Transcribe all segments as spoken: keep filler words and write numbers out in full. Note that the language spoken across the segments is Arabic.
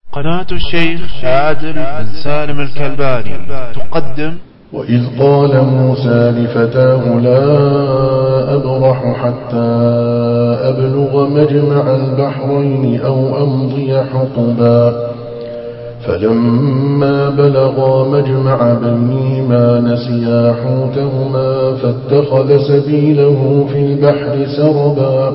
قناة الشيخ عادل بن سالم الكلباني تقدم. وإذ قال موسى لفتاه لا أبرح حتى أبلغ مجمع البحرين أو أمضي حقبا فلما بلغا مجمع بينهما نسيا حوتهما فاتخذ سبيله في البحر سربا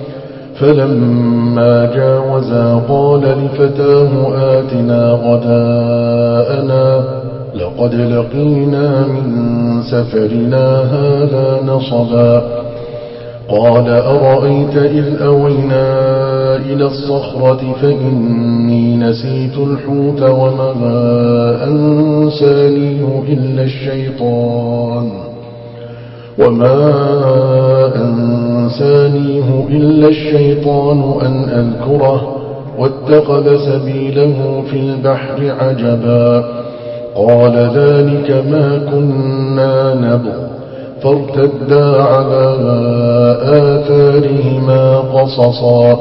فلما جاوزا قال لفتاه آتنا غداءنا لقد لقينا من سفرنا هذا نصبا قال أرأيت إذ أوينا إلى الصخرة فإني نسيت الحوت وما أنسانيه إلا الشيطان وما أنسانيه إلا الشيطان أن أذكره واتخذ سبيله في البحر عجبا قال ذلك ما كنا نبغ فارتدا على آثارهما قصصا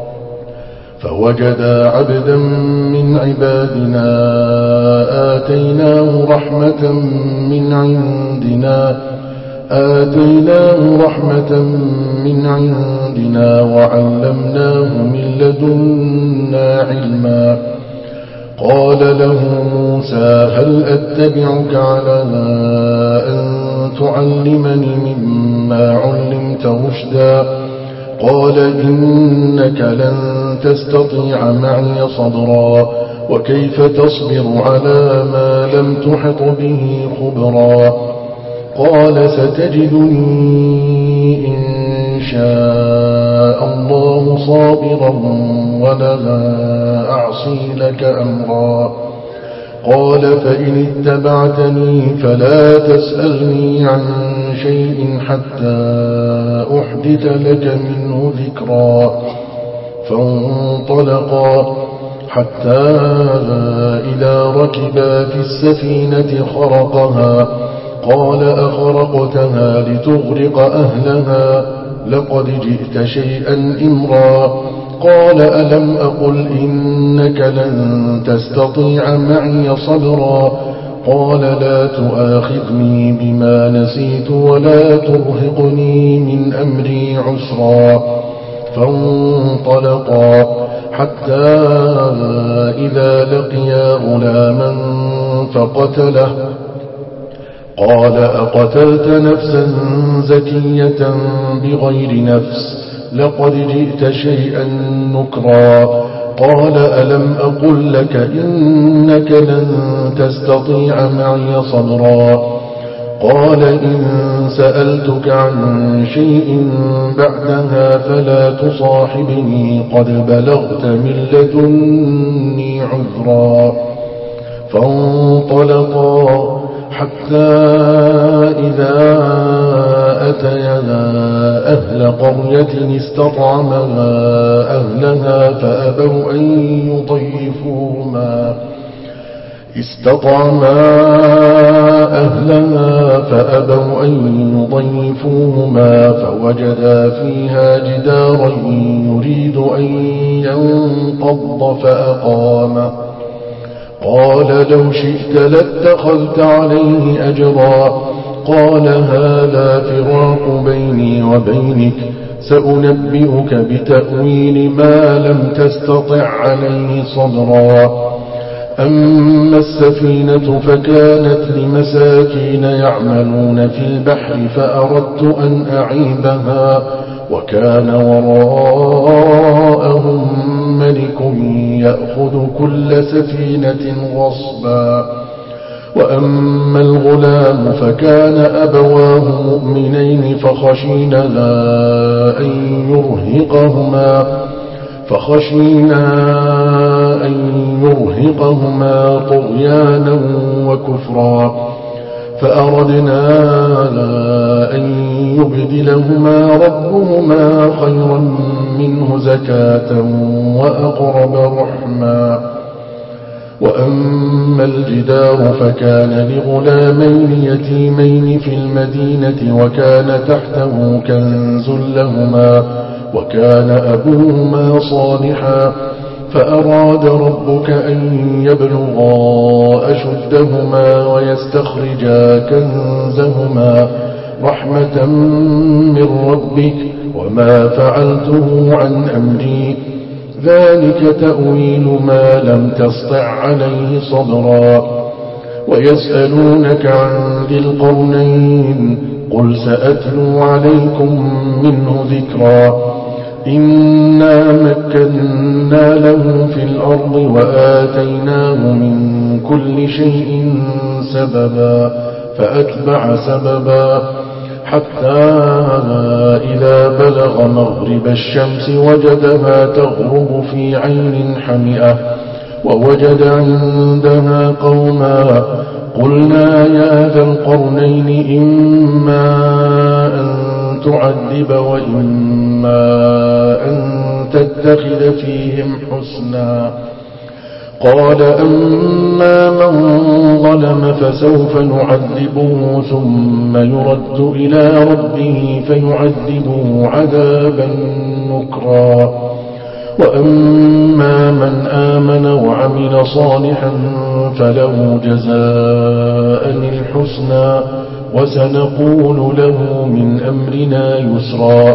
فوجدا عبدا من عبادنا آتيناه رحمة من عندنا آتيناه رحمة من عندنا وعلمناه من لدنا علما قال له موسى هل أتبعك على أن تعلمني مما علمت رشدا قال إنك لن تستطيع معي صبرا وكيف تصبر على ما لم تحط به خبرا قال ستجدني إن شاء الله صابرا ولا أعصي لك أمرا قال فإن اتبعتني فلا تسألني عن شيء حتى أحدث لك منه ذكرا فانطلقا حتى إذا ركبا في السفينة خرقها قال أخرقتها لتغرق أهلها لقد جئت شيئا إمرا قال ألم أقل إنك لن تستطيع معي صبرا قال لا تؤاخذني بما نسيت ولا ترهقني من أمري عسرا فانطلقا حتى إذا لقيا غلاما فقتله قال أقتلت نفسا زكية بغير نفس لقد جئت شيئا نكرا قال ألم أقل لك إنك لن تستطيع معي صبرا قال إن سألتك عن شيء بعدها فلا تصاحبني قد بلغت من لدني عذرا فانطلقا حتى إذا أتيا أهل قرية استطعما أهلها فأبوا أن يضيفوهما استطعما أهلها فأبوا أن يضيفوهما فوجدا فيها جدارا يريد أن ينقض فأقامه قال لو شئت لاتخذت عليه أجرا قال هذا فراق بيني وبينك سأنبئك بتأويل ما لم تستطع عليه صبرا أما السفينة فكانت لمساكين يعملون في البحر فأردت أن أعيبها وكان وراءهم ملك يأخذ كل سفينة غصبا وأما الغلام فكان أبواه مؤمنين فخشينا أن يرهقهما فخشينا أن يرهقهما طغيانا وكفرا فأردنا أن يبدلهما ربهما خيرا منه زكاة وأقرب رحما وأما الجدار فكان لغلامين يتيمين في المدينة وكان تحته كنز لهما وكان أبوهما صالحا فأراد ربك أن يبلغا أشدهما ويستخرجا كنزهما رحمة من ربك وما فعلته عن أمري ذلك تأويل ما لم تسطع عليه صبرا ويسألونك عن ذي القرنين قل سأتلو عليكم منه ذكرا إنا مكنا له في الأرض وآتيناه من كل شيء سببا فأتبع سببا حتى إذا بلغ مغرب الشمس وجدها تغرب في عين حمئة ووجد عندها قوما قلنا يا ذا القرنين إما أن تعذب وإما أن تتخذ فيهم حسنا قال أما من ظلم فسوف نعذبه ثم يرد إلى ربه فيعذبه عذابا نكرا وأما من آمن وعمل صالحا فله جزاء الحسنى وسنقول له من أمرنا يسرا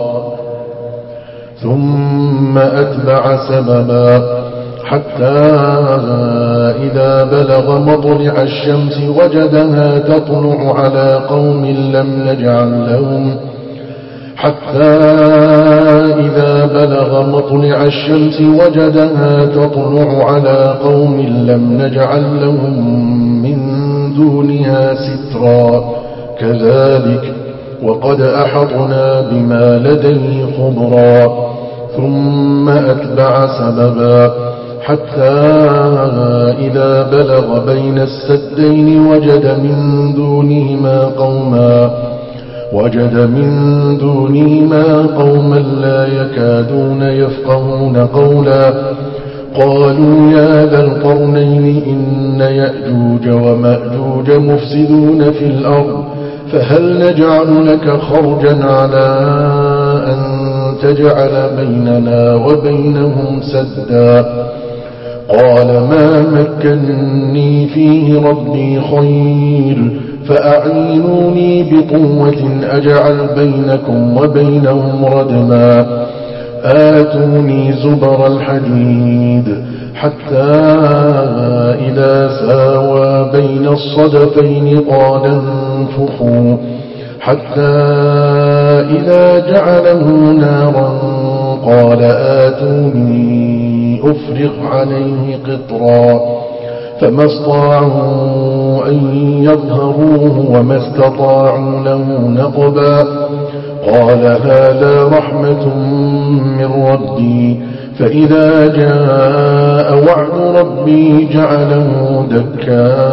ثم أتبع سببا حتى إذا بلغ مطلع الشمس وجدها تطلع على قوم لم نجعل لهم حتى إذا بلغ مطلع الشمس وجدها تطلع على قوم لم نجعل لهم من دونها سترا كذلك وقد أحطنا بما لديه خبرا ثم أتبع سببا حتى إذا بلغ بين السدين وجد من دونهما قوما وجد من دونهما قوما لا يكادون يفقهون قولا قالوا يا ذا القرنين إن يأجوج ومأجوج مفسدون في الأرض فهل نجعل لك خرجا على أن تجعل بيننا وبينهم سدا قال ما مكنني فيه ربي خير فأعينوني بقوة أجعل بينكم وبينهم ردما آتوني زبر الحديد حتى إذا ساوى بين الصدفين قال انفخوا حتى إذا جعله نارا قال آتوني أفرغ عليه قطرا فما استطاعوا أن يظهروه وما استطاعوا له نقبا قال هذا رحمة من ربي فإذا جاء وعد ربي جعله دكا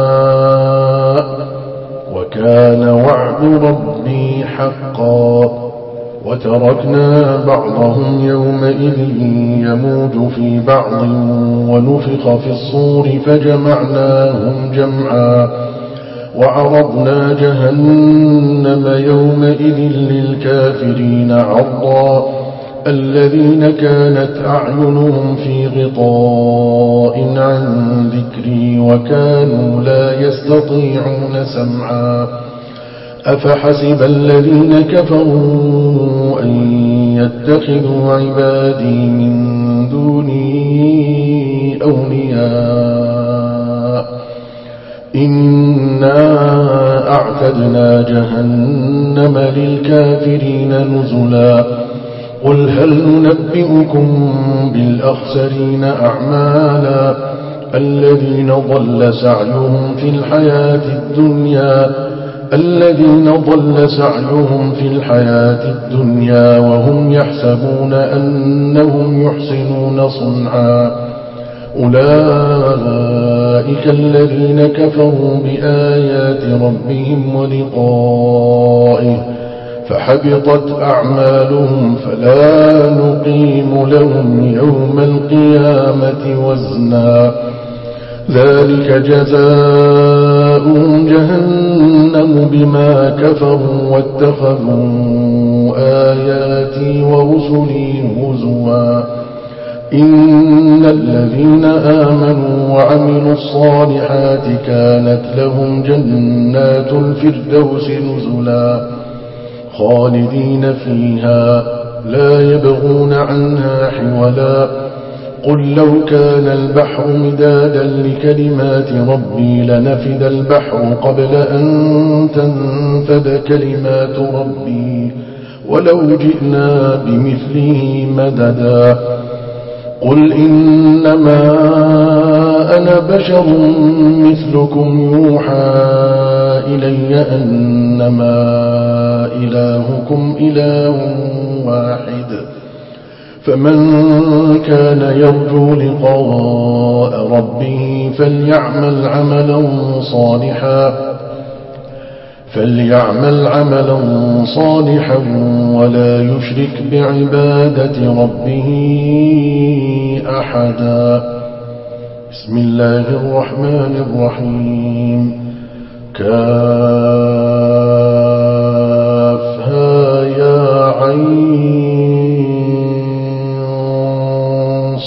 وكان وعد ربي حقا وتركنا بعضهم يومئذ يموج في بعض ونفخ في الصور فجمعناهم جمعا وعرضنا جهنم يومئذ للكافرين عرضا الذين كانت أعينهم في غطاء عن ذكري وكانوا لا يستطيعون سمعا أفحسب الذين كفروا أن يتخذوا عبادي من دوني أولياء إنا أعتدنا جهنم للكافرين نزلا قل هل ننبئكم بالأخسرين أعمالا الذين ضل سعيهم في الحياة الدنيا الذين ضل سعيهم في الحياة الدنيا وهم يحسبون أنهم يحسنون صنعا أولئك الذين كفروا بآيات ربهم ولقائه فحبطت أعمالهم فلا نقيم لهم يوم القيامة وزنا ذلك جزاؤهم جهنم بما كفروا واتخذوا آياتي ورسلي هزوا إن الذين آمنوا وعملوا الصالحات كانت لهم جنات الفردوس نزلا خالدين فيها لا يبغون عنها حولا قل لو كان البحر مدادا لكلمات ربي لنفد البحر قبل أن تنفد كلمات ربي ولو جئنا بمثله مددا قل إنما أنا بشر مثلكم يوحى إلي أنما إلهكم إله واحد فمن كان يرجو لقاء ربه فليعمل عملا صالحا فليعمل عملا صالحا ولا يشرك بعبادة ربه أحدا بسم الله الرحمن الرحيم كافها يا عين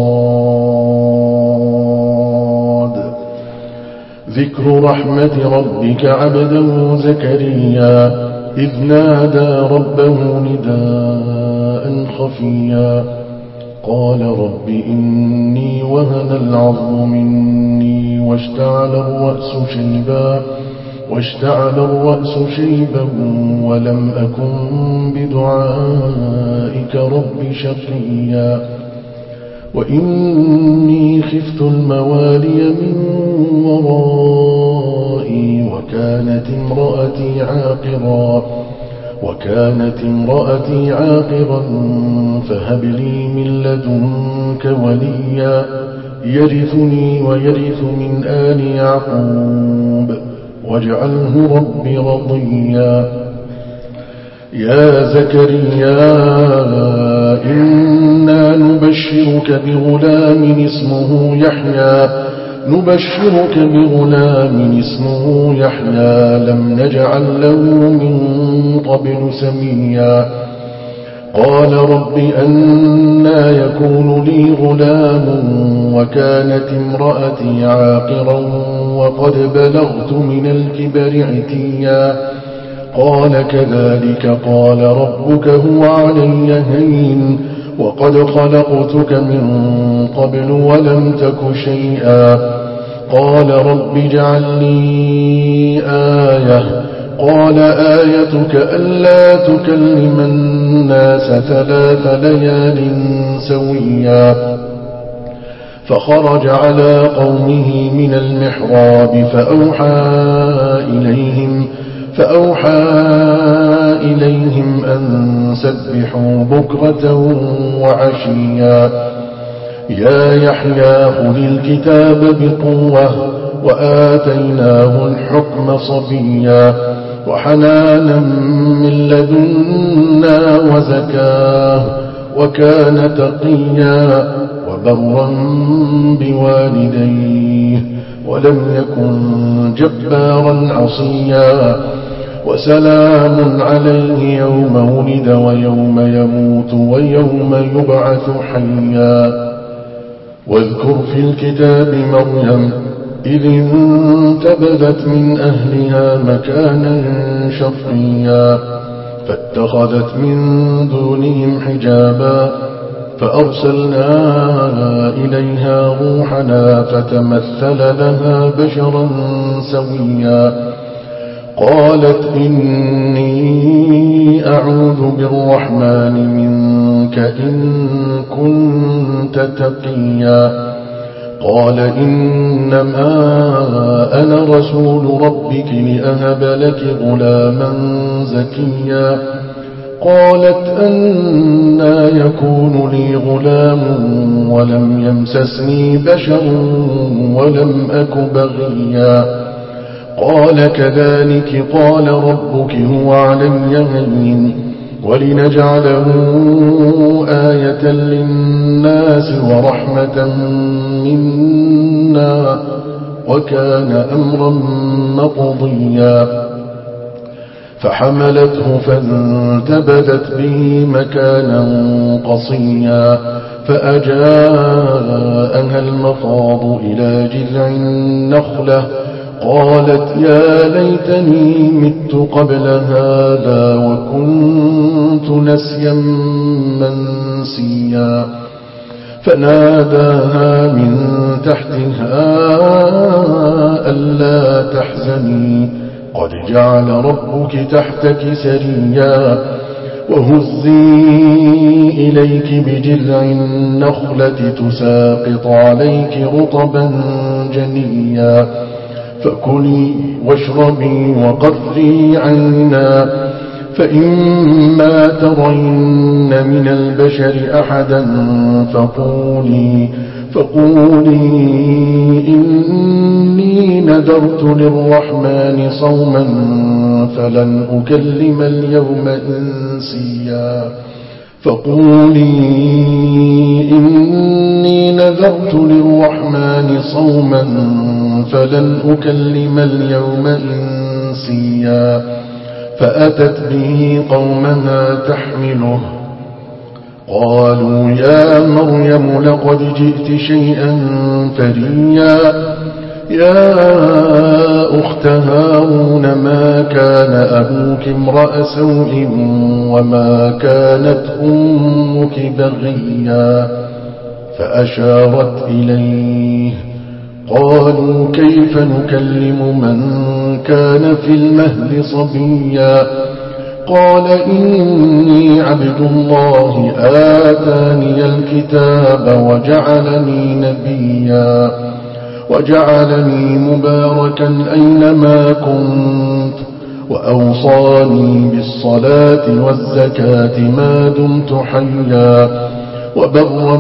صاد ذكر رحمة ربك عبده زكريا إذ نادى ربه نداء خفيا قال رب إني وهن العظم مني واشتعل الرأس شيبا واشتعل الرأس شيبا ولم أكن بدعائك رب شقيا وإني خفت الموالي من ورائي وكانت امرأتي عاقرا وكانت امرأتي عاقرا فهب لي من لدنك وليا يرثني ويرث من آل يعقوب واجعله رب رضيا يا زكريا إنا نبشرك بغلام اسمه يحيى نبشرك بغلام اسمه يحيى لم نجعل له من قبل سميا قال رب أنى يكون لي غلام وكانت امرأتي عاقرا وقد بلغت من الكبر عتيا قال كذلك قال ربك هو علي هين وقد خلقتك من قبل ولم تك شيئا قال رب اجعل لي آية قال آيتك ألا تكلم الناس ثلاث ليال سويا فخرج على قومه من المحراب فأوحى إليهم فأوحى إليهم أن سبحوا بكرة وعشيا يا يحيى خذ الكتاب بقوة وآتيناه الحكم صبيا وحنانا من لدنا وزكاه وكان تقيا وبرا بوالديه ولم يكن جبارا عصيا وسلام عليه يوم ولد ويوم يموت ويوم يبعث حيا واذكر في الكتاب مريم إذ انتبذت من أهلها مكانا شرقيا فاتخذت من دونهم حجابا فأرسلنا إليها روحنا فتمثل لها بشرا سويا قالت إني أعوذ بالرحمن منك إن كنت تقيا قال إنما أنا رسول ربك لأهب لك غلاما زكيا قالت أنى يكون لي غلام ولم يمسسني بشر ولم أك بغيا قال كذلك قال ربك هو علي هين ولنجعله آية للناس ورحمة منا وكان أمرا مقضيا فحملته فانتبذت به مكانا قصيا فأجاءها المخاض إلى جذع النخلة قالت يا ليتني مت قبل هذا وكنت نسيا منسيا فناداها من تحتها ألا تحزني قد جعل ربك تحتك سريا وهزي إليك بجذع النخلة تساقط عليك رطبا جنيا فكلي واشربي وقري عينا فإما ترين من البشر أحدا فقولي, فقولي إني نذرت للرحمن صوما فلن أكلم اليوم إنسيا فقولي إني نذرت للرحمن صوما فلن أكلم اليوم إنسيا فأتت به قومها تحمله قالوا يا مريم لقد جئت شيئا فريا يا أخت هارون ما كان أبوك امرأ سوء وما كانت أمك بغيا فأشارت إليه قالوا كيف نكلم من كان في المهد صبيا قال إني عبد الله آتاني الكتاب وجعلني نبيا وجعلني مباركا أينما كنت وأوصاني بالصلاة والزكاة ما دمت حيا وبرا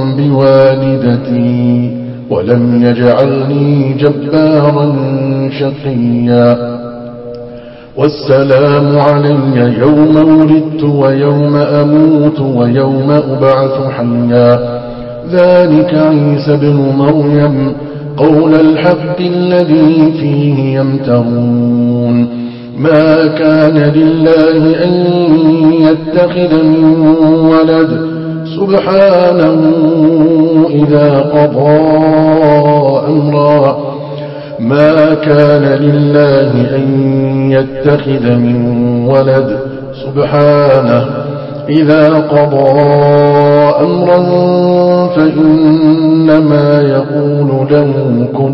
بوالدتي ولم يجعلني جبارا شقيا والسلام علي يوم ولدت ويوم أموت ويوم أبعث حيا ذلك عيسى بن مريم قول الحق الذي فيه يمترون ما كان لله أن يتخذ من ولد سبحانه إذا قضى أمرا ما كان لله أن يتخذ من ولد سبحانه إذا قضى أمرا فإنما يقول له كن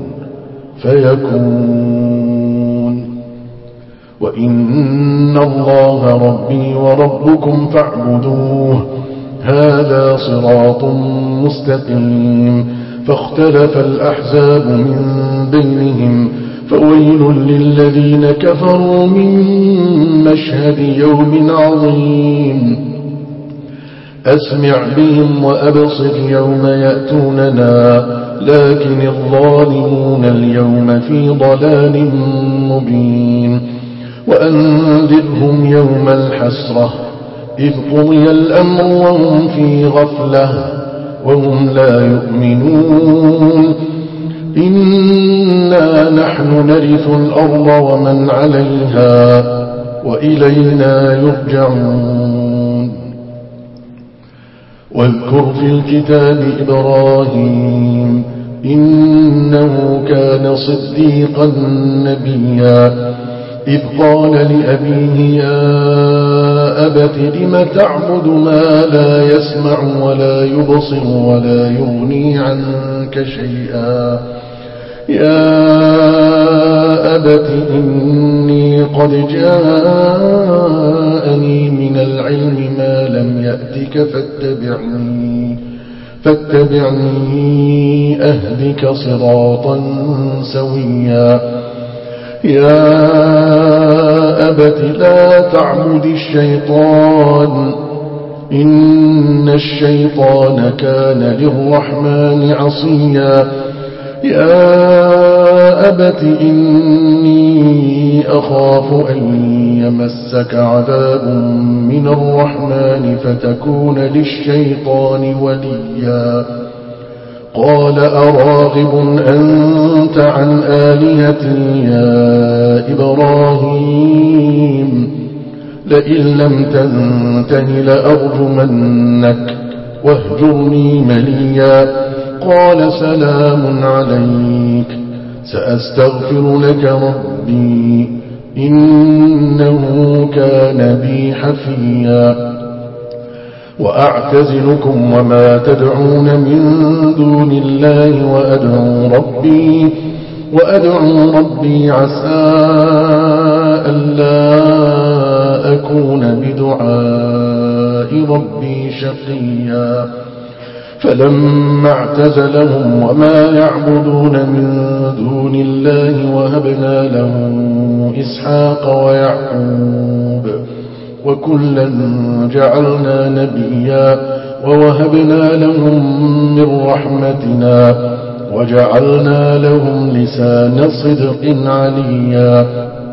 فيكون وإن الله ربي وربكم فاعبدوه هذا صراط مستقيم فاختلف الأحزاب من بينهم فويل للذين كفروا من مشهد يوم عظيم أسمع بهم وأبصر يوم يأتوننا لكن الظالمون اليوم في ضلال مبين وأنذرهم يوم الحسرة إذ قضي الأمر وهم في غفلة وهم لا يؤمنون إنا نحن نرث الأرض ومن عليها وإلينا يرجعون واذكر في الكتاب إبراهيم إنه كان صديقا نبيا إذ قال لأبيه يا أبت لم تعبد ما لا يسمع ولا يبصر ولا يغني عنك شيئا يا أبت إني قد جاءني من العلم ما لم يأتك فاتبعني فاتبعني أهدك صراطا سويا يا أبت لا تعبد الشيطان إن الشيطان كان للرحمن عصيا يا أبت إني أخاف أن يمسك عذاب من الرحمن فتكون للشيطان وليا قال أراغب أنت عن آلهتي يا إبراهيم لئن لم تنته لأرجمنك واهجرني مليا. قال سلام عليك سأستغفر لك ربي إنه كان بي حفيا. وأعتزلكم وما تدعون من دون الله وأدعو ربي وأدعو ربي عسى ألا أكون بدعاء ربي شقيا. فلما اعتزلهم وما يعبدون من دون الله وهبنا له إسحاق ويعقوب وكلا جعلنا نبيا ووهبنا لهم من رحمتنا وجعلنا لهم لسان صدق عليا.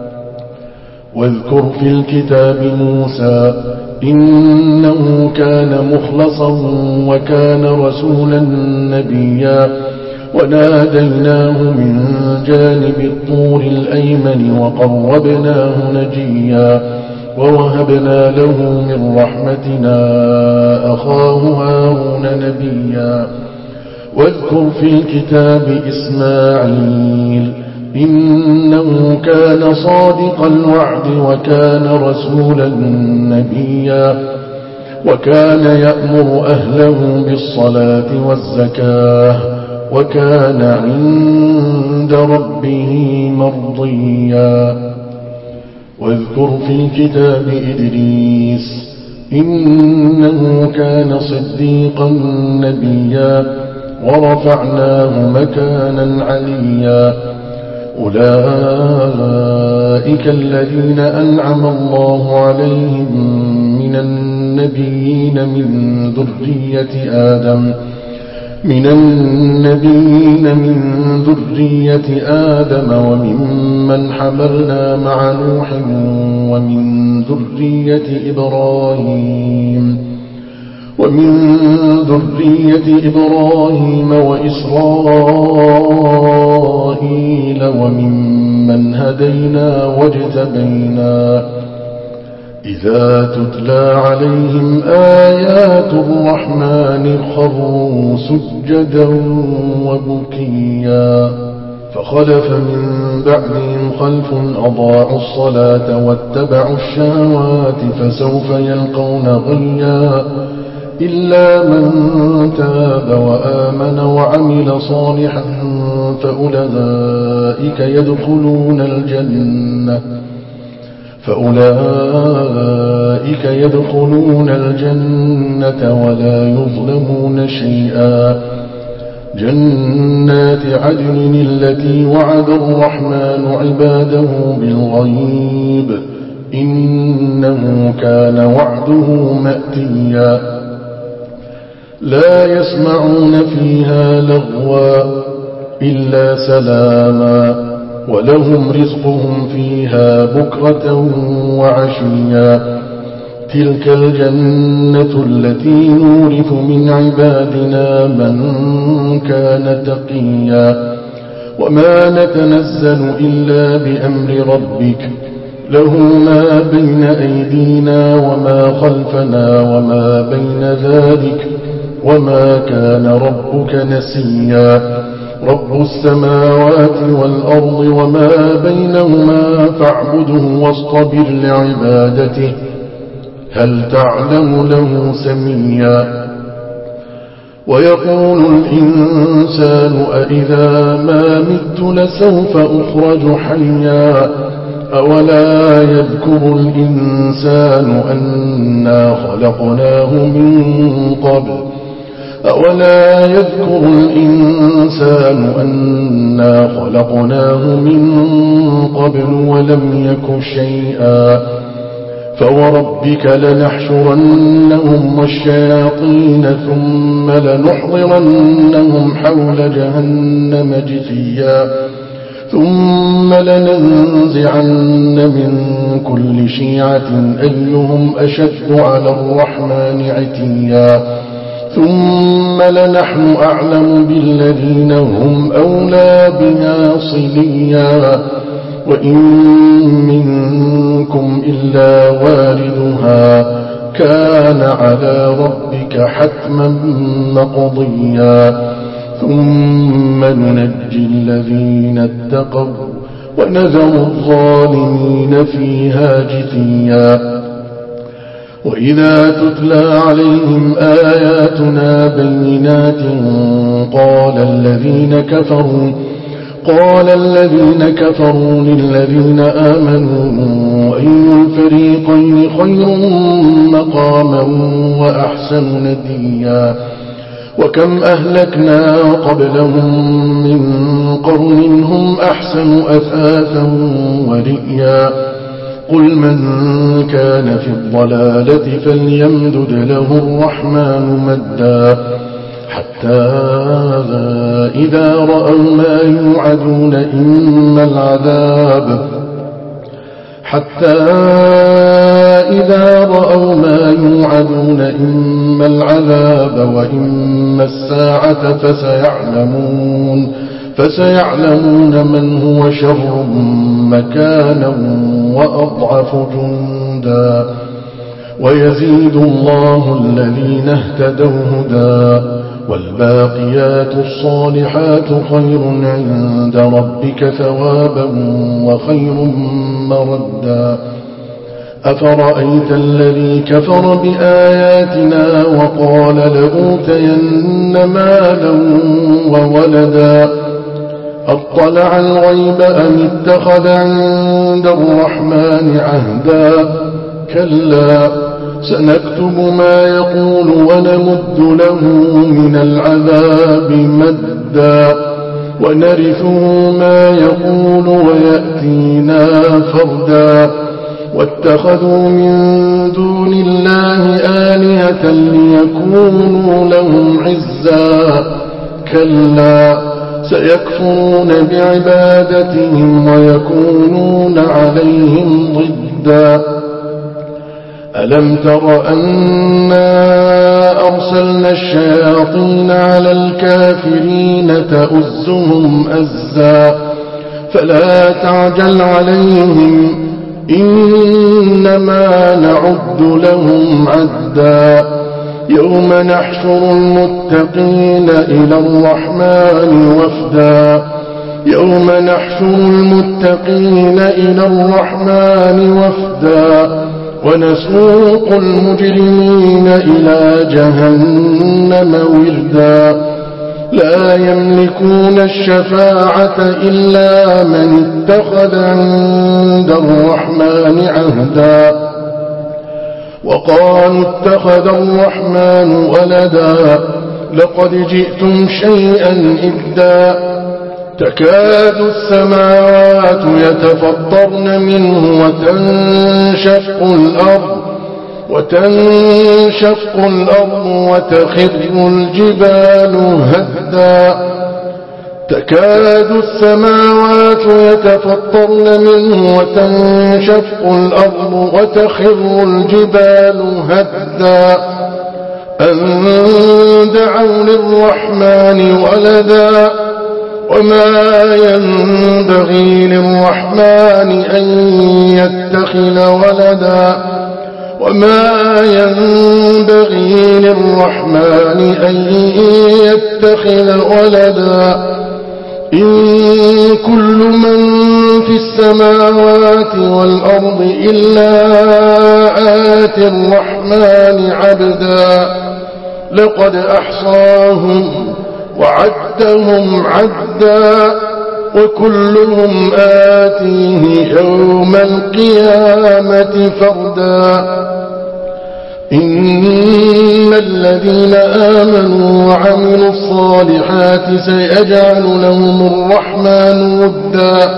واذكر في الكتاب موسى إنه كان مخلصا وكان رسولا نبيا. وناديناه من جانب الطور الأيمن وقربناه نجيا. ووهبنا له من رحمتنا أخاه هارون نبيا. واذكر في الكتاب إسماعيل إنه كان صادق الوعد وكان رسولا نبيا. وكان يأمر أهله بالصلاة والزكاة وكان عند ربه مرضيا. واذكر في الكتاب إدريس إنه كان صديقا نبيا ورفعناه مكانا عليا. أولئك الذين أنعم الله عليهم من النبيين من ذرية آدم من النبيين من ذرية آدم وممن حملنا مع نوح ومن ذرية إبراهيم ومن ذرية إبراهيم وإسرائيل وممن هدينا واجتبينا. إذا تتلى عليهم آيات الرحمن خروا سجدا وبكيا. فخلف من بعدهم خلف أضاعوا الصلاة واتبعوا الشهوات فسوف يلقون غيا. إلا من تاب وآمن وعمل صالحا فأولئك يدخلون الجنة فأولئك يدخلون الجنة ولا يظلمون شيئا. جنات عدن التي وعد الرحمن عباده بالغيب إنه كان وعده مأتيا. لا يسمعون فيها لغوا إلا سلاما ولهم رزقهم فيها بكرة وعشيا. تلك الجنة التي نورث من عبادنا من كان تقيا. وما نتنزل إلا بأمر ربك له ما بين أيدينا وما خلفنا وما بين ذلك وما كان ربك نسيا. رب السماوات والأرض وما بينهما فاعبده واصطبر لعبادته هل تعلم له سميا. ويقول الإنسان أإذا ما مت لسوف أخرج حيا. أولا يذكر الإنسان أنا خلقناه من قبل أولا يذكر الإنسان أنا خلقناه من قبل ولم يك شيئا. فوربك لنحشرنهم والشياطين ثم لنحضرنهم حول جهنم جثيا. ثم لننزعن من كل شيعة أيهم أشد على الرحمن عتيا. ثم لنحن أعلم بالذين هم أولى بها صليا. وإن منكم إلا واردها كان على ربك حتما مقضيا ثم ننجي الذين اتقوا ونذر الظالمين فيها جثيا وإذا تتلى عليهم آياتنا بينات قال الذين كفروا قال الذين كفروا للذين آمنوا أي الفريقين خير مقاما وأحسن نديا وكم أهلكنا قبلهم من قرن هم أحسن أثاثا ورئيا قل من كان في الضلالة فليمدد له الرحمن مدا حتى إذا رأوا ما يوعدون إما العذاب حتى إذا رأوا ما يوعدون إما العذاب وإما الساعة فسيعلمون فسيعلمون من هو شر مكانا وأضعف جندا ويزيد الله الذين اهتدوا هدى والباقيات الصالحات خير عند ربك ثوابا وخير مردا أفرأيت الذي كفر بآياتنا وقال لأوتين مالا وولدا أطلع الغيب أم اتخذ عند الرحمن عهدا كلا سنكتب ما يقول ونمد له من العذاب مدا ونرثه ما يقول ويأتينا فردا واتخذوا من دون الله آلهة ليكونوا لهم عزا كلا سيكفرون بعبادتهم ويكونون عليهم ضدا ألم تر أنا أرسلنا الشياطين على الكافرين تؤزهم أزا فلا تعجل عليهم إنما نعد لهم عدا يوم نحشر المتقين إلى الرحمن وفدا يوم نحشر المتقين إلى الرحمن وفدا ونسوق المجرمين إلى جهنم وردا لا يملكون الشفاعة إلا من اتخذ عند الرحمن عهدا وقالوا اتخذ الرحمن ولدا لقد جئتم شيئا إدا تكاد السماوات يتفطرن منه وتنشق الأرض وتنشق الأرض وتخر الجبال هدا تكاد السماوات يتفطرن منه وتنشق الأرض وتخر الجبال هدا أن دعوا للرحمن ولدا وما ينبغي للرحمن أن يتخذ ولدا وما ينبغي للرحمن أن يتخذ ولدا إن كل من في السماوات والأرض إلا آتي الرحمن عبدا لقد أحصاهم وعدهم عدا وكلهم آتيه يوم القيامة فردا إن الذين آمنوا وعملوا الصالحات سيجعل لهم الرحمن ودا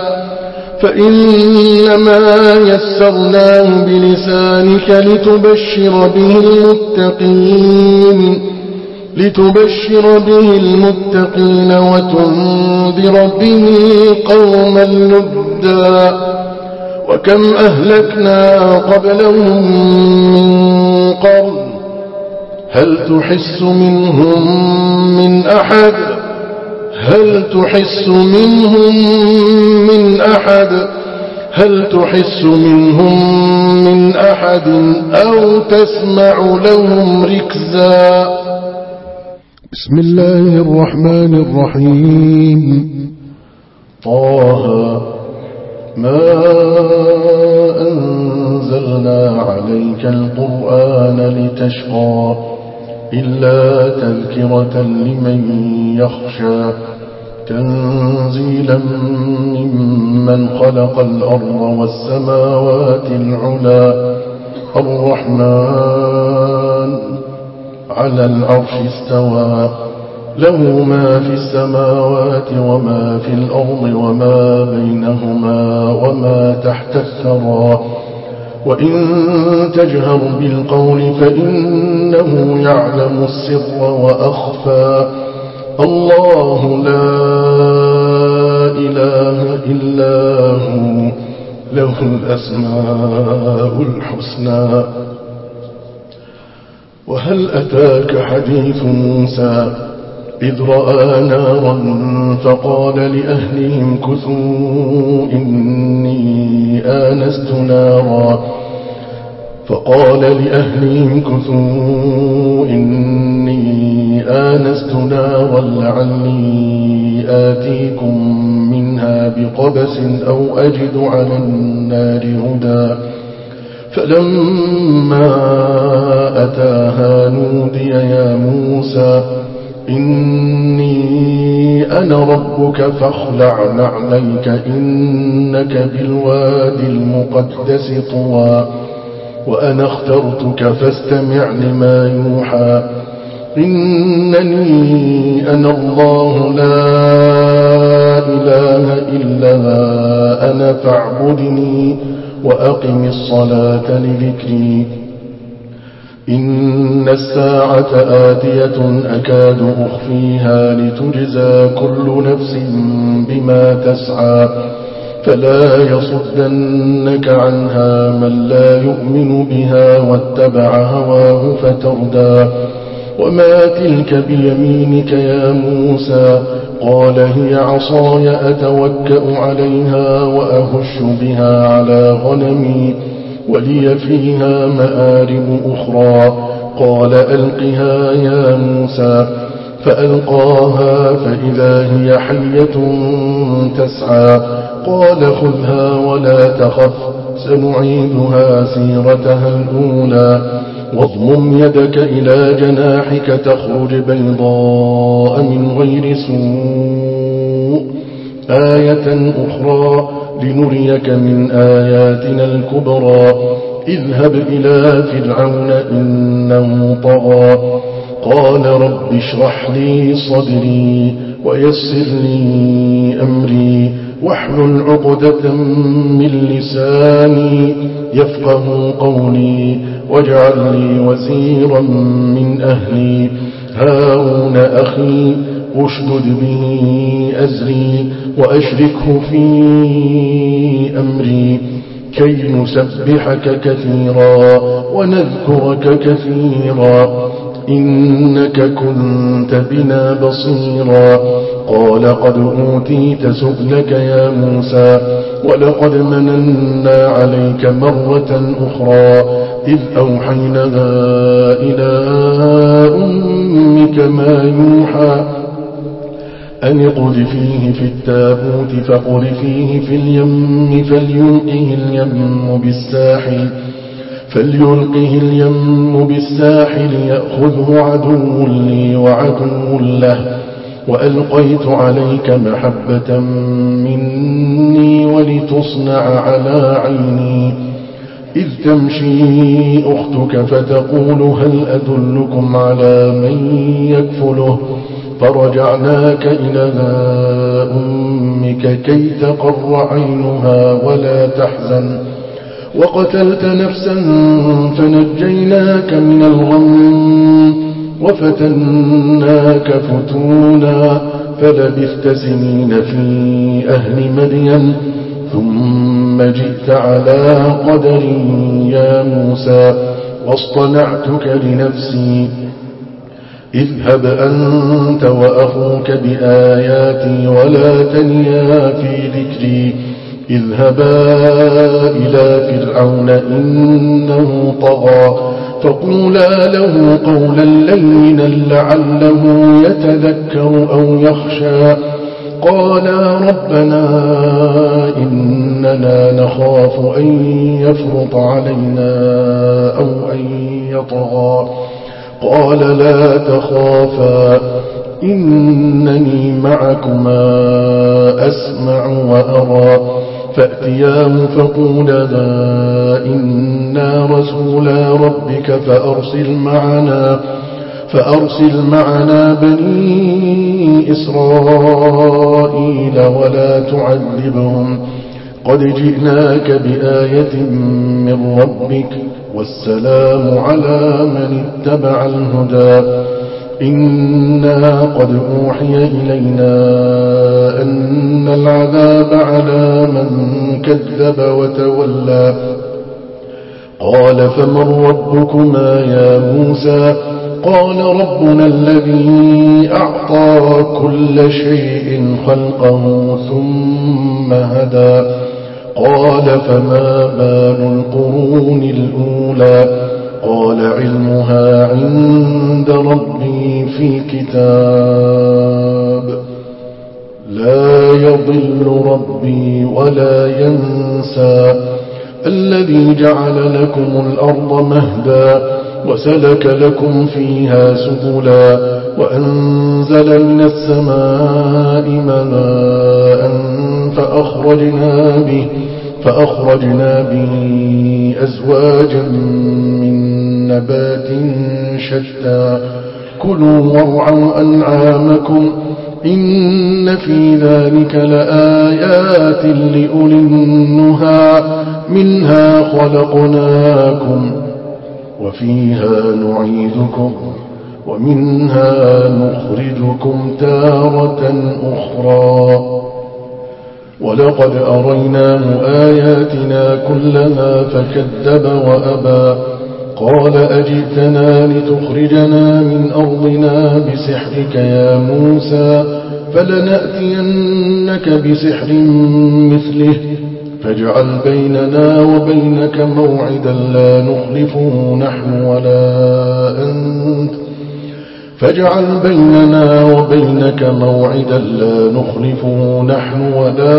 فإنما يسرناه بلسانك لتبشر به المتقين لتبشر به المتقين وتنذر به قوما لدا وكم أهلكنا قبلهم من قرن هل تحس منهم من أحد هل تحس منهم من أحد هل تحس منهم من أحد أو تسمع لهم ركزا. بسم الله الرحمن الرحيم. طه ما أنزلنا عليك القرآن لتشقى إلا تذكرة لمن يخشى تنزيلا ممن خلق الأرض والسماوات العلى الرحمن على العرش استوى له ما في السماوات وما في الأرض وما بينهما وما تحت الثرى وإن تجهر بالقول فإنه يعلم السر وأخفى الله لا إله إلا هو له الأسماء الحسنى. وهل أتاك حديث موسى إذ رأى نارا فقال لأهلهم كثوا إني آنست نارا فقال لأهلهم كثوا إني آنست نارا لعلي آتيكم منها بقبس أو أجد على النار هدى فلما أتاها نودي يا موسى إني أنا ربك فاخلع نعليك إنك بالوادي المقدس طوى وأنا اخترتك فاستمع لما يوحى إنني أنا الله لا إله إلا أنا فاعبدني وأقم الصلاة لذكري إن الساعة آتية أكاد أخفيها لتجزى كل نفس بما تسعى فلا يصدنك عنها من لا يؤمن بها واتبع هواه فتردى وما تلك بيمينك يا موسى قال هي عصاي أتوكأ عليها وأهش بها على غنمي ولي فيها مآرب أخرى قال ألقها يا موسى فألقاها فإذا هي حية تسعى قال خذها ولا تخف سنعيدها سيرتها الأولى واضمم يدك إلى جناحك تخرج بيضاء من غير سوء آية أخرى لنريك من آياتنا الكبرى اذهب إلى فرعون إنه طغى قال رب اشرح لي صدري ويسر لي أمري واحلل عقدة من لساني يفقه قولي واجعل لي وزيرا من أهلي هارون أخي أشدد به أزري وأشركه في أمري كي نسبحك كثيرا ونذكرك كثيرا إنك كنت بنا بصيرا قال قد أوتيت سؤلك يا موسى ولقد مننا عليك مرة أخرى إذ أوحينا إلى أمك ما يوحى أن اقذفيه في التابوت فاقذفيه في اليم فليلقه اليم بالساحل فليلقه اليم بالساحل يأخذه عدو لي وعدو له وألقيت عليك محبة مني ولتصنع على عيني إذ تمشي أختك فتقول هل أدلكم على من يكفله فرجعناك إلى أمك كي تقر عينها ولا تحزن وقتلت نفسا فنجيناك من الغم وفتناك فتونا فلبثت سنين في أهل مدين ثم جئت على قدر يا موسى واصطنعتك لنفسي اذهب أنت وأخوك بآياتي ولا تنيا في ذكري اذهبا إلى فرعون إنه طغى فقولا له قولا لينا لعله يتذكر أو يخشى قالا ربنا إننا نخاف أن يفرط علينا أو أن يطغى قال لا تخافا إنني معكما أسمع وأرى فأتياه فقولا إنا رسولا ربك فأرسل معنا فأرسل معنا بني إسرائيل ولا تعذبهم قد جئناك بآية من ربك والسلام على من اتبع الهدى إنا قد أوحي إلينا أن العذاب على من كذب وتولى قال فمن ربكما يا موسى قال ربنا الذي أعطى كل شيء خلقه ثم هدى قال فما بال القرون الأولى قال علمها عند ربي في كتاب لا يضل ربي ولا ينسى الذي جعل لكم الأرض مهدا وسلك لكم فيها سبلا وأنزل من السماء ماء فأخرجنا به فأخرجنا به أزواجا من نبات شتى كلوا وارعوا أنعامكم إن في ذلك لآيات لأولي النهى منها خلقناكم وفيها نعيدكم ومنها نخرجكم تارة أخرى ولقد أريناه آياتنا كلها فكذب وأبى قال أجئتنا لتخرجنا من أرضنا بسحرك يا موسى فلنأتينك بسحر مثله فاجعل بيننا وبينك موعدا لا نخلفه نحن ولا أنت فاجعل بيننا وبينك موعدا لا نخلفه نحن ولا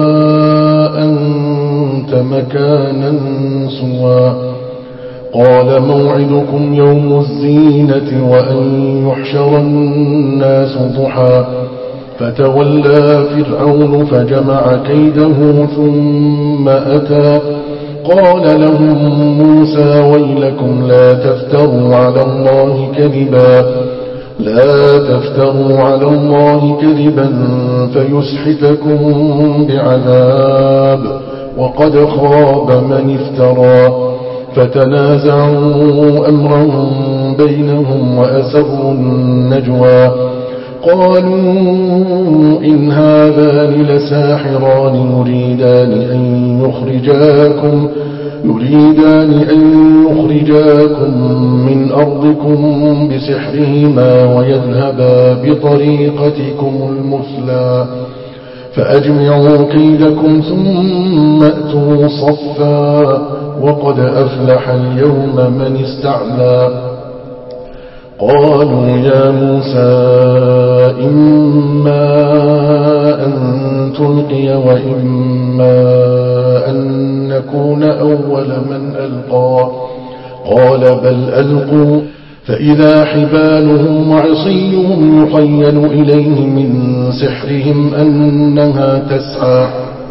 أنت مكانا سوى قال موعدكم يوم الزينة وأن يحشر الناس ضحى فتولى فرعون فجمع كيده ثم أتى قال لهم موسى ويلكم لا تفتروا على الله كذبا لا تفتروا على الله كذبا فيسحتكم بعذاب وقد خاب من افترى فتنازعوا أمرهم بينهم وأسروا النجوى قالوا إن هذان لساحران يريدان أن يخرجاكم يريدان أن يخرجاكم من أرضكم بسحرهما ويذهبا بطريقتكم المثلى فأجمعوا كيدكم ثم أتوا صفا وقد أفلح اليوم من استعلى قالوا يا موسى إما أن تلقي وإما أن نكون أول من ألقى قال بل ألقوا فإذا حبالهم وعصيهم يخيل إليه من سحرهم أنها تسعى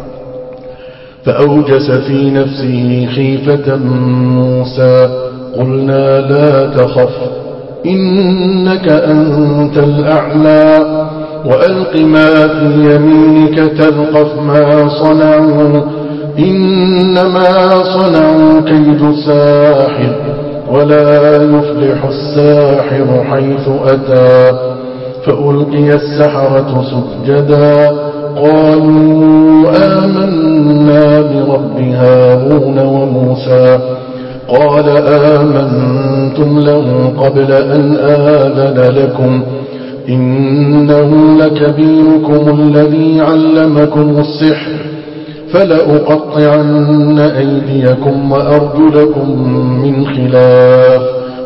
فأوجس في نفسه خيفة موسى قلنا لا تخف إنك أنت الأعلى وألق ما في يمينك تلقف ما صنعوا إنما صنعوا كيد ساحر ولا يفلح الساحر حيث أتى فألقي السحرة سجدا قالوا آمنا برب هارون وموسى قال آمنتم له قبل أن آذن لكم إنه لكبيركم الذي علمكم السحر فلأقطعن أيديكم وأرجلكم من خلاف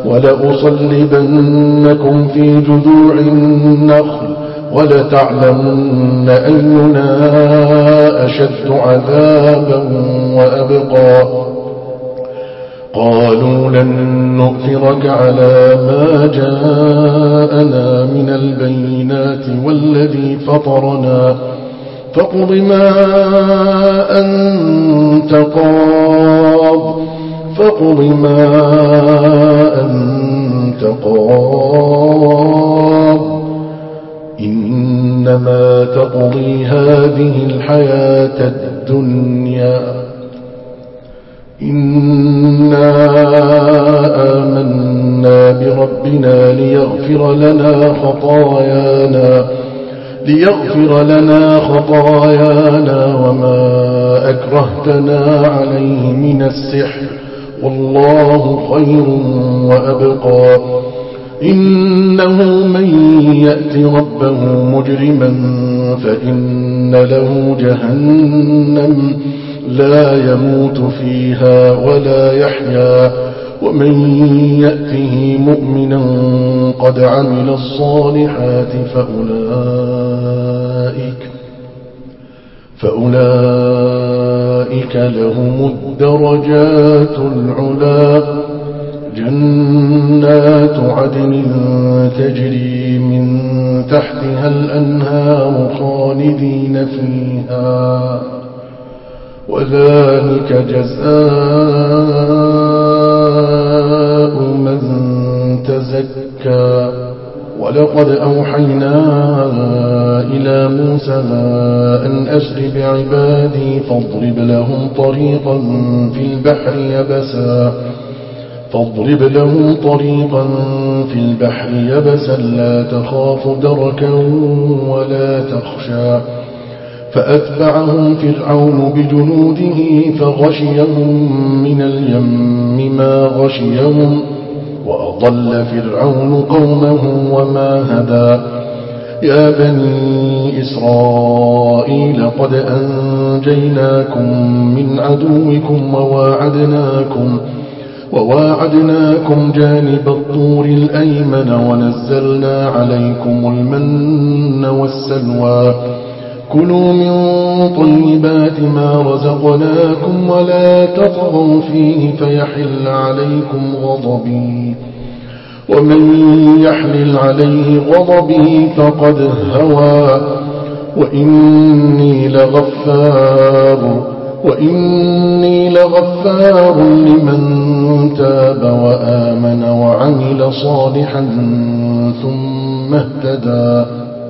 ولأصلبنكم في جذوع النخل ولتعلمن أينا أشد عذابا وأبقى قالوا لن نؤثرك على ما جاءنا من البينات والذي فطرنا فاقض ما أنت قاض فاقض ما أنت قاض إنما تقضي هذه الحياة الدنيا إنا آمنا بربنا ليغفر لنا خطايانا ليغفر لنا خطايانا وما أكرهتنا عليه من السحر والله خير وأبقى إنه من يأت ربه مجرما فإن له جهنم لا يموت فيها ولا يحيا ومن يأته مؤمنا قد عمل الصالحات فأولئك فأولئك لهم الدرجات العلا جنات عدن تجري من تحتها الأنهار خالدين فيها وذلك جزاء من تزكى ولقد أوحينا إلى موسى أن أسر بعبادي فاضرب لهم طريقا في البحر يبسا فاضرب لهم طريقا في البحر يبسا لا تخاف دركا ولا تخشى فأتبعهم فرعون بجنوده فغشيهم من اليم ما غشيهم وأضل فرعون قومه وما هدى يا بني إسرائيل قد أنجيناكم من عدوكم وواعدناكم وواعدناكم جانب الطور الأيمن ونزلنا عليكم المن والسلوى كلوا من طيبات ما رزقناكم ولا تطغوا فيه فيحل عليكم غضبي ومن يحلل عليه غضبي فقد هوى وإني لغفار وإني لغفار لمن تاب وآمن وعمل صالحا ثم اهتدى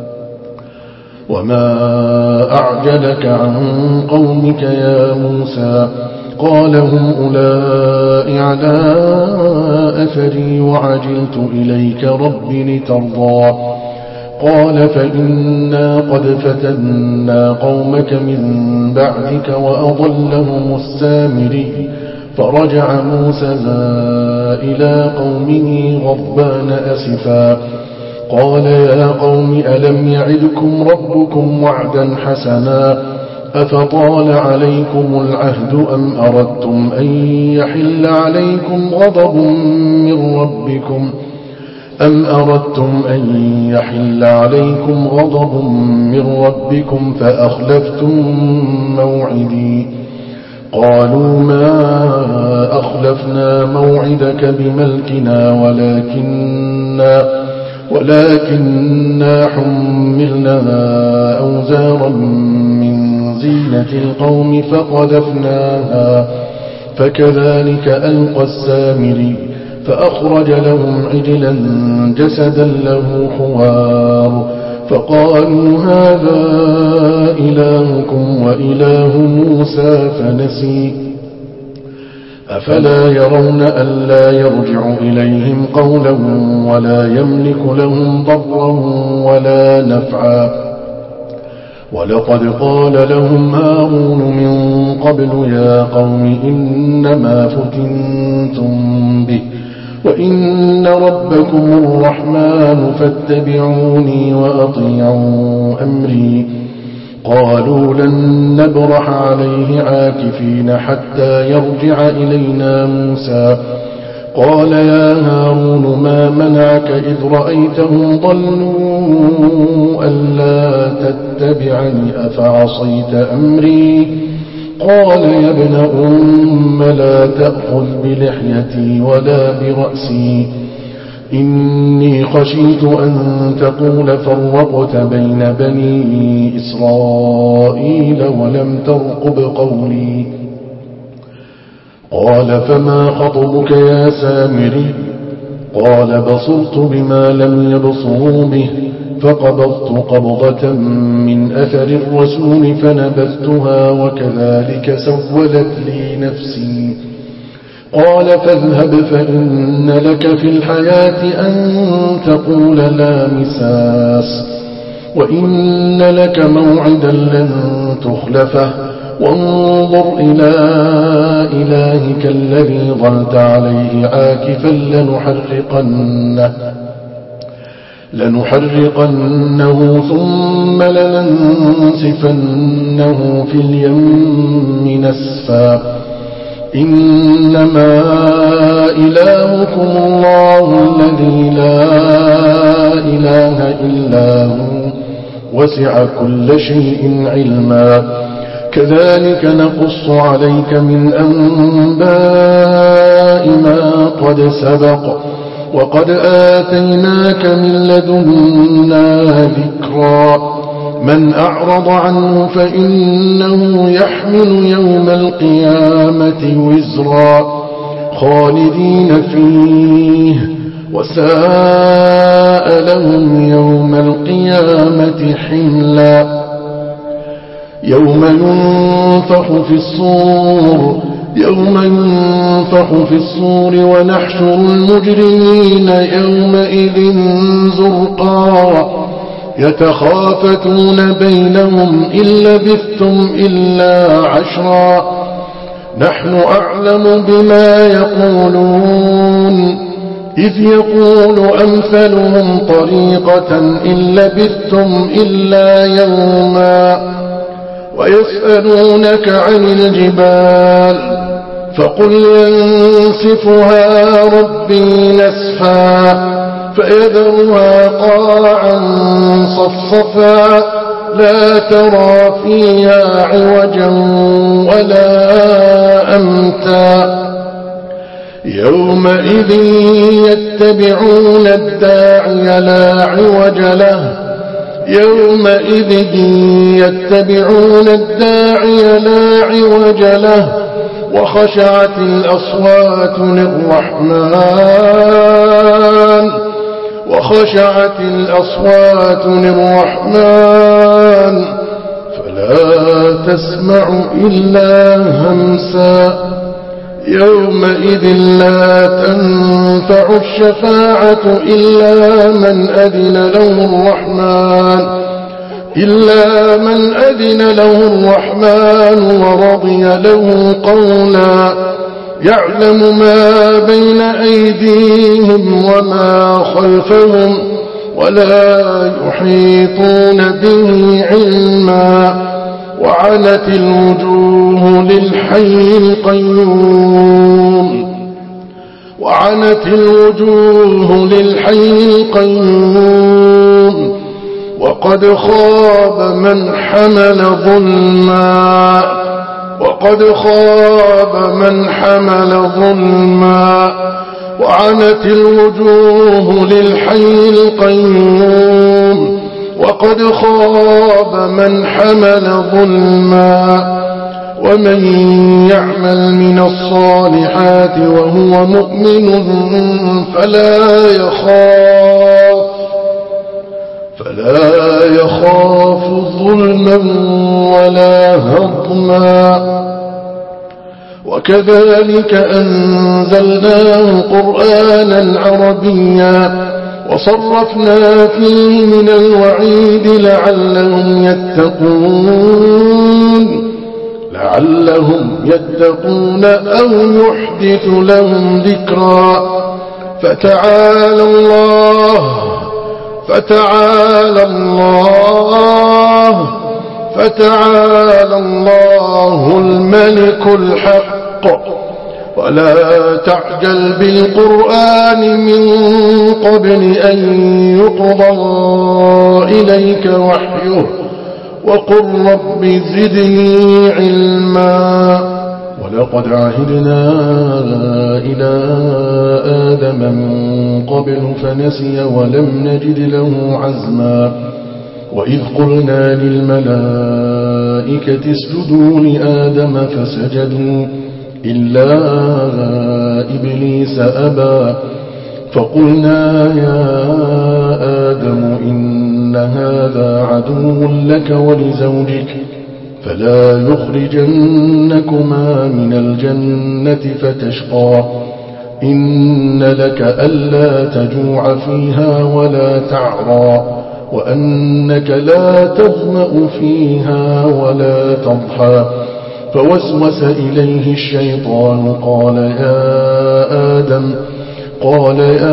وما أعجلك عن قومك يا موسى قال هم أولئك على أثري وعجلت إليك رب لترضى قال فإنا قد فتنا قومك من بعدك وأضلهم السامري فرجع موسى إلى قومه غضبان أسفا قال يا قوم ألم يعدكم ربكم وعدا حسنا أفطال عليكم العهد أم أردتم أن يحل عليكم غضب من ربكم أم أردتم أن يحل عليكم غضب من ربكم فأخلفتم موعدي قالوا ما أخلفنا موعدك بملكنا ولكننا ولكننا حملنا أوزارا من زينة القوم فقذفناها فكذلك ألقى السامري فأخرج لهم عجلا جسدا له خوار فقالوا هذا إلهكم وإله موسى فنسي أفلا يرون ألا يرجع إليهم قولا ولا يملك لهم ضرا ولا نفعا ولقد قال لهم هارون من قبل يا قوم إنما فتنتم به وإن ربكم الرحمن فاتبعوني وأطيعوا أمري قالوا لن نبرح عليه عاكفين حتى يرجع إلينا موسى قال يا هارون ما منعك إذ رأيتهم ضلوا ألا تتبعني أفعصيت أمري قال يا ابن أم لا تأخذ بلحيتي ولا برأسي إني خشيت أن تقول فرقت بين بني إسرائيل ولم ترقب قولي قال فما خطبك يا سامري قال بصرت بما لم يبصروا به فقبضت قبضة من أثر الرسول فنبذتها وكذلك سولت لي نفسي قال فاذهب فإن لك في الحياة أن تقول لا مساس وإن لك موعدا لن تخلفه وانظر إلى إلهك الذي ظلت عليه عاكفا لنحرقنه لنحرقنه ثم لننسفنه في اليم نسفا إنما إلهكم الله الذي لا إله إلا هو وسع كل شيء علما كذلك نقص عليك من أنباء ما قد سبق وقد آتيناك من لدنا ذكرا من أعرض عنه فإنه يحمل يوم القيامة وزرا خالدين فيه وساء لهم يوم القيامة حملا يوم ينفخ في الصور يوم ينفخ في الصور ونحشر المجرمين يومئذ زرقا يتخافتون بينهم إن لبثتم إلا عشرا نحن أعلم بما يقولون إذ يقول أمثلهم طريقة إن لبثتم إلا يوما ويسألونك عن الجبال فقل ينسفها ربي نسفا فيذرها قاعا صفصفا لا ترى فيها عوجا ولا أمتا يومئذ يتبعون الداعي لا عوج له يومئذ يتبعون الداعي لا عوج له وخشعت الأصوات للرحمن وخشعت الأصوات للرحمن فلا تسمع إلا همسا يومئذ لا تنفع الشفاعة إلا من أذن له الرحمن إلا من أذن له الرحمن ورضي له قولا يعلم ما بين أيديهم وما خلفهم ولا يحيطون به علما وعنت الوجوه للحي القيوم وعنت الوجوه للحي القيوم وقد خاب من حمل ظلما وقد خاب من حمل ظلما وعنت الوجوه للحي القيوم وقد خاب من حمل ظلما ومن يعمل من الصالحات وهو مؤمن فلا يخاف فلا يخاف ظلما ولا هضما وكذلك أنزلناه قرآنا عربيا وصرفنا فيه من الوعيد لعلهم يتقون لعلهم يتقون أو يحدث لهم ذكرا فتعالى الله فتعالى الله فتعالى الله الملك الحق ولا تعجل بالقرآن من قبل أن يقضى إليك وحيه وقل رب زدني علما ولقد عهدنا إلى آدم من قبل فنسي ولم نجد له عزما وإذ قلنا للملائكة اسجدوا لآدم فسجدوا إلا إبليس أبى فقلنا يا آدم إن هذا عدو لك ولزوجك فلا يخرجنكما من الجنة فتشقى إن لك ألا تجوع فيها ولا تعرى وأنك لا تظمأ فيها ولا تضحى فوسوس إليه الشيطان قال يا آدم قال يا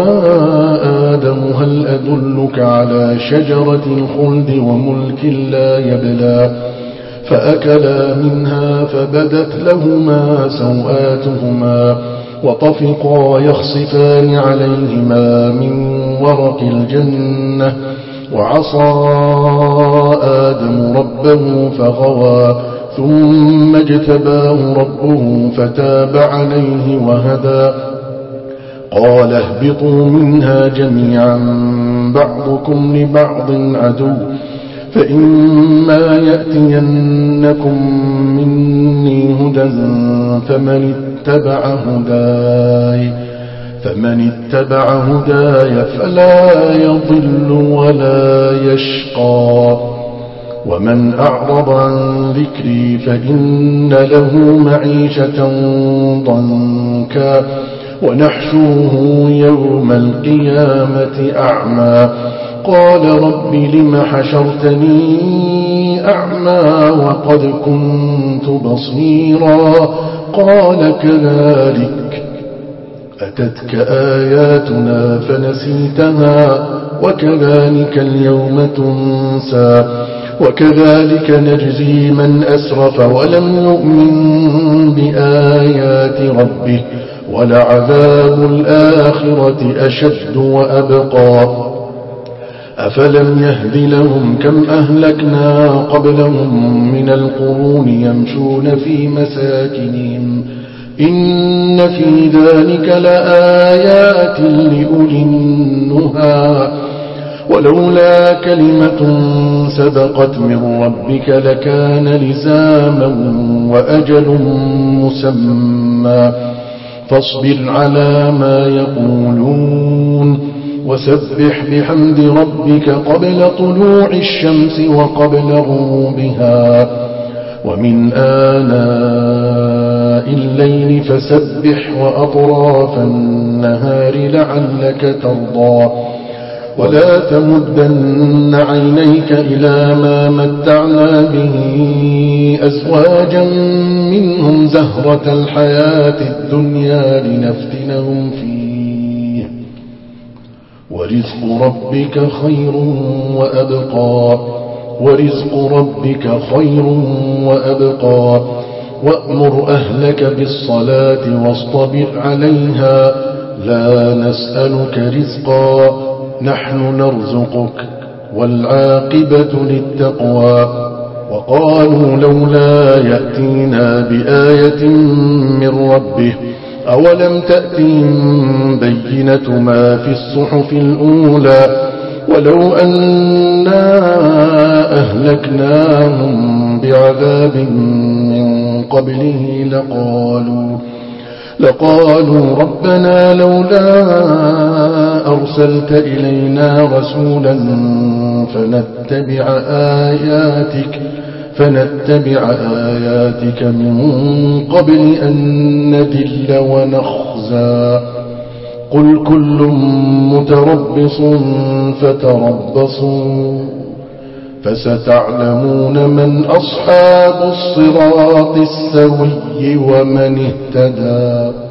آدم هل أدلك على شجرة الخلد وملك لا يبلى فأكلا منها فبدت لهما سوآتهما وطفقا يخصفان عليهما من ورق الجنة وعصى آدم ربه فغوى ثم اجتباه ربه فتاب عليه وهدى قال اهبطوا منها جميعا بعضكم لبعض عدو فإما يأتينكم مني هدى فمن اتبع هداي فمن اتبع هداي فلا يضل ولا يشقى ومن أعرض عن ذكري فإن له معيشة ضنكا ونحشوه يوم القيامة أعمى قال رب لم حشرتني أعمى وقد كنت بصيرا قال كذلك أتتك آياتنا فنسيتها وكذلك اليوم تنسى وكذلك نجزي من أسرف ولم يؤمن بآيات ربه ولعذاب الآخرة أشد وأبقى أفلم يهد لهم كم أهلكنا قبلهم من القرون يمشون في مساكنهم إن في ذلك لآيات لأولي النهى ولولا كلمة سبقت من ربك لكان لزاما وأجل مسمى فاصبر على ما يقولون وسبح بحمد ربك قبل طلوع الشمس وقبل غروبها ومن آناء الليل فسبح وأطراف النهار لعلك ترضى ولا تمدن عينيك إلى ما متعنا به أزواجا منهم زهرة الحياة الدنيا لنفتنهم فيه ورزق ربك خير وأبقى ورزق ربك خير وأبقى وأمر أهلك بالصلاة واصطبر عليها لا نسألك رزقا نحن نرزقك والعاقبة للتقوى وقالوا لولا يأتينا بآية من ربه أولم تأتهم بينة ما في الصحف الأولى ولو أنا أهلكناهم بعذاب من قبله لقالوا لقالوا ربنا لولا أرسلت إلينا رسولا فنتبع آياتك فنتبع آياتك من قبل أن نذل ونخزى قل كل متربص فتربصوا فستعلمون من أصحاب الصراط السوي ومن اهتدى.